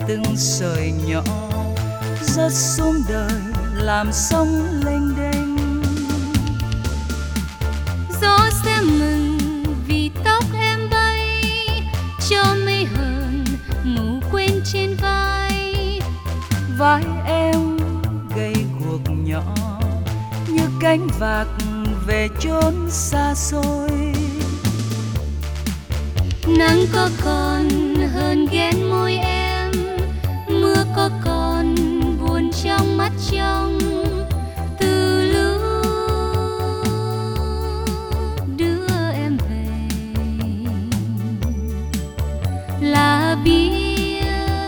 từng sợi nhỏ rớt xuống đời làm sông lênh đênh. Gió sẽ mừng vì tóc em bay, cho mây hờn ngủ quên trên vai. Vai em gầy guộc nhỏ như cánh vạc về chốn xa xôi. Nắng có còn hơn ghen môi em, mưa có còn buồn trong mắt trong. Từ lúc đưa em về là biết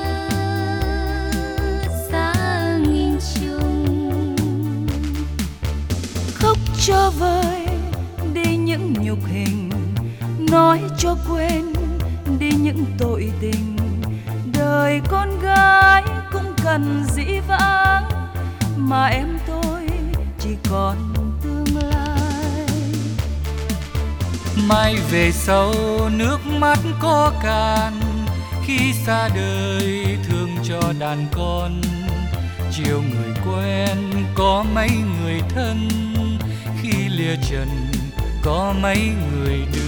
xa nghìn trùng. Khóc cho vơi đi những nhục hình, nói cho quên đi những tội tình. Đời con gái cũng cần dĩ vãng, mà em tôi chỉ còn tương lai. Mai về sau nước mắt có cạn, khi xa đời thương cho đàn con. Chiều người quen có mấy người thân, khi lìa trần có mấy người đưa.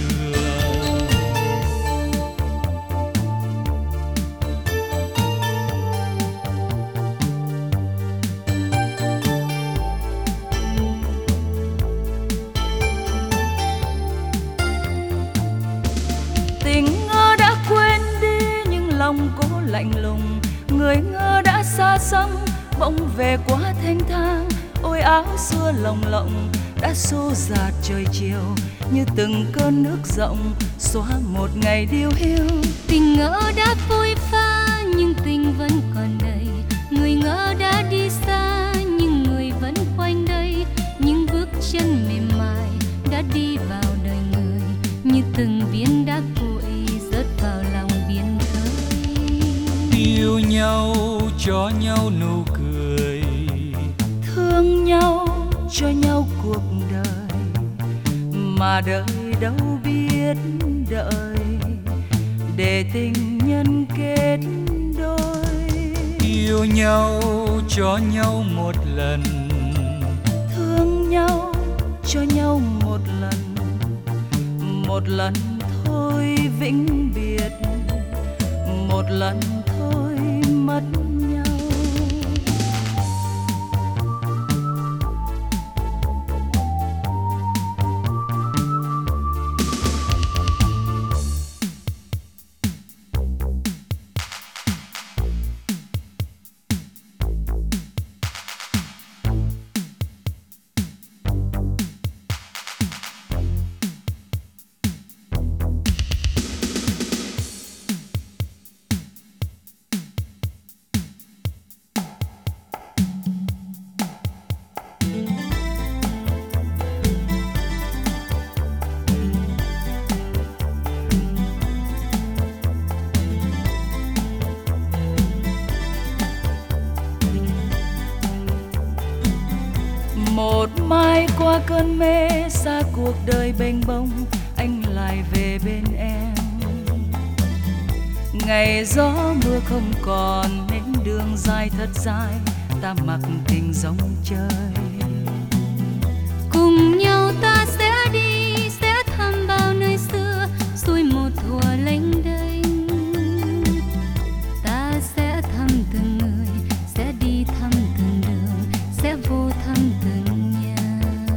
Tình ngờ đã quên đi nhưng lòng cố lạnh lùng. Người ngờ đã xa xăm bỗng về quá thanh thang. Ôi áo xưa lồng lộng đã xô dạt trời chiều, như từng cơn nước rộng xóa một ngày điêu hiu. Tình ngỡ đã phôi pha nhưng tình vẫn còn đây. Người ngỡ đã đi xa nhưng người vẫn quanh đây. Những bước chân mềm mại đã đi vào đời người, như từng viên đá cuội rớt vào lòng biển khơi. Yêu nhau cho nhau nụ cười, thương nhau cho nhau cuộc đời, mà đời đâu biết đợi để tình nhân kết đôi. yêu nhau cho nhau một lần, thương nhau cho nhau một lần thôi vĩnh biệt, một lần thôi mất nhau. Một mai qua cơn mê xa cuộc đời bênh bông, anh lại về bên em. Ngày gió mưa không còn nên đường dài thật dài, ta mặc tình giống trời. Cùng nhau ta sẽ đi, sẽ thăm bao nơi xưa, xuôi một thuở lênh đênh. Ta sẽ thăm từng người, sẽ đi thăm từng đường, sẽ vô thăm từng nhà.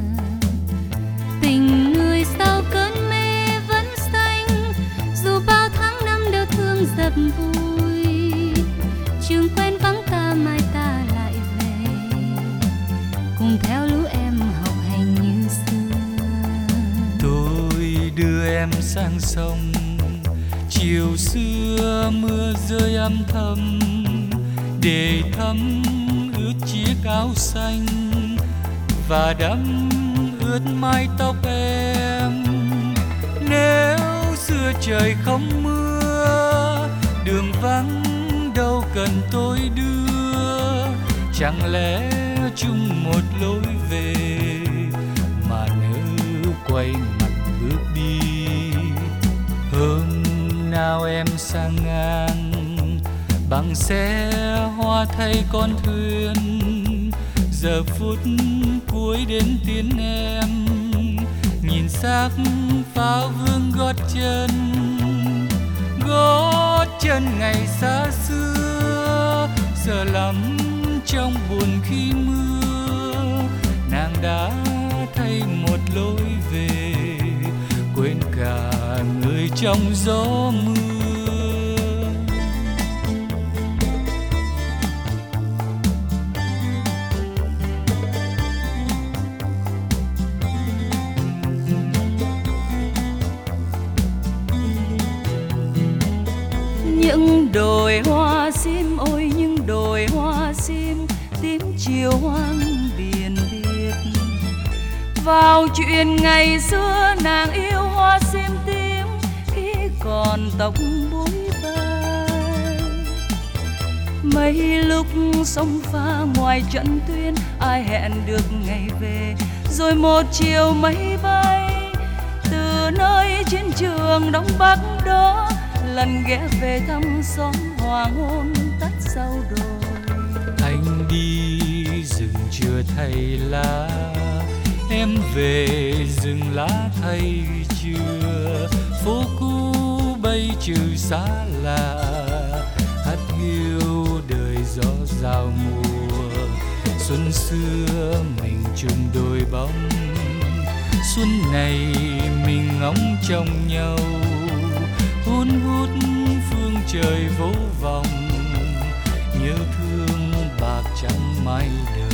Tình người sau cơn mê vẫn xanh, dù bao tháng năm đau thương dập vui. Trường quen vắng ta mai ta lại về, cùng theo lũ em học hành như xưa. Tôi đưa em sang sông, chiều xưa mưa rơi âm thầm, để thấm ướt chiếc áo xanh và đẫm ướt mái tóc em. Nếu xưa trời không mưa, đường vắng đâu cần tôi đưa, chẳng lẽ chung một lối về mà nỡ quay mặt bước đi. Hôm nào em sang ngang bằng xe hoa thay con thuyền. Giờ phút cuối đến tiến em, nhìn xác pháo vương gót chân ngày xa xưa. Giờ lắm trong buồn khi mưa, nàng đã thay một lối về, quên cả người trong gió mưa. Những đồi hoa sim, ôi những đồi hoa sim, tím chiều hoang biển Việt. Vào chuyện ngày xưa nàng yêu hoa sim tím, khi còn tóc búi vai. Mấy lúc sông pha ngoài trận tuyến, ai hẹn được ngày về, rồi một chiều mây bay từ nơi chiến trường Đông Bắc đó, lần ghé về thăm xóm hoàng hôn tắt sau đồi. Anh đi rừng chưa thay lá, em về rừng lá thay chưa. Phố cũ bây trừ xa lạ, hát hiu đời gió rào mùa. Xuân xưa mình chung đôi bóng, xuân này mình ngóng trông nhau, hun hút phương trời vô vọng, nhớ thương bạc trắng mái đầu.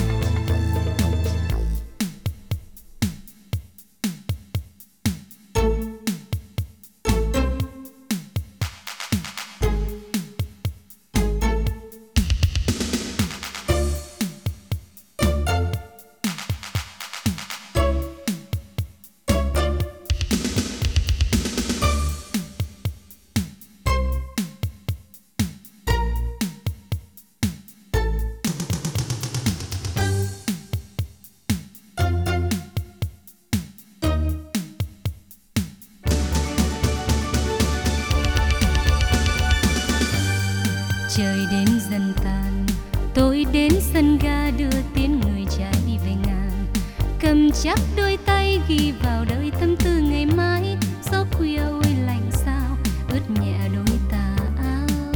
Trời đến dần tàn, tôi đến sân ga đưa tiến người trai đi về ngàn. Cầm chắc đôi tay ghi vào đời tâm tư ngày mai. Gió khuya ôi lạnh sao, ướt nhẹ đôi tà áo.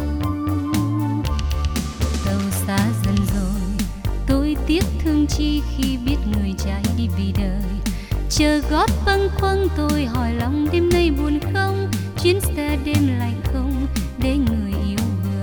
Tàu xa dần rồi, tôi tiếc thương chi khi biết người trai đi vì đời. Chờ gót bâng khuâng tôi hỏi lòng đêm nay buồn không, chuyến xe đêm lạnh không để người yêu.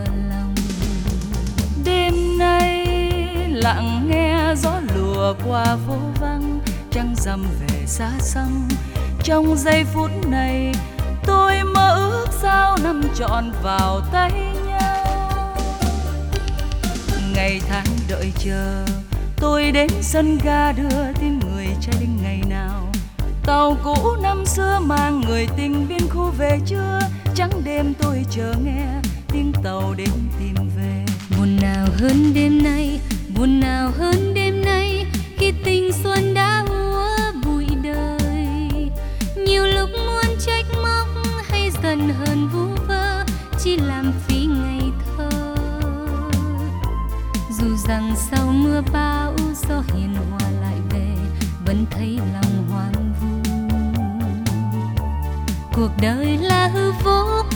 Đêm nay lặng nghe gió lùa qua phố vắng, trăng rằm về xa xăm. Trong giây phút này tôi mơ ước sao năm trọn vào tay nhau. Ngày tháng đợi chờ tôi đến sân ga đưa tin người trai đến ngày nào. Tàu cũ năm xưa mang người tình biên khu về chưa, trắng đêm tôi chờ nghe tiếng tàu đến tìm về. Buồn nào hơn đêm nay, buồn nào hơn đêm nay, khi tình xuân đã úa bụi đời. Nhiều lúc muốn trách móc hay dần hờn vu vơ, chỉ làm phí ngày thơ. Dù rằng sau mưa bão gió hiền hòa lại về, vẫn thấy lòng hoang vu. Cuộc đời là hư vô,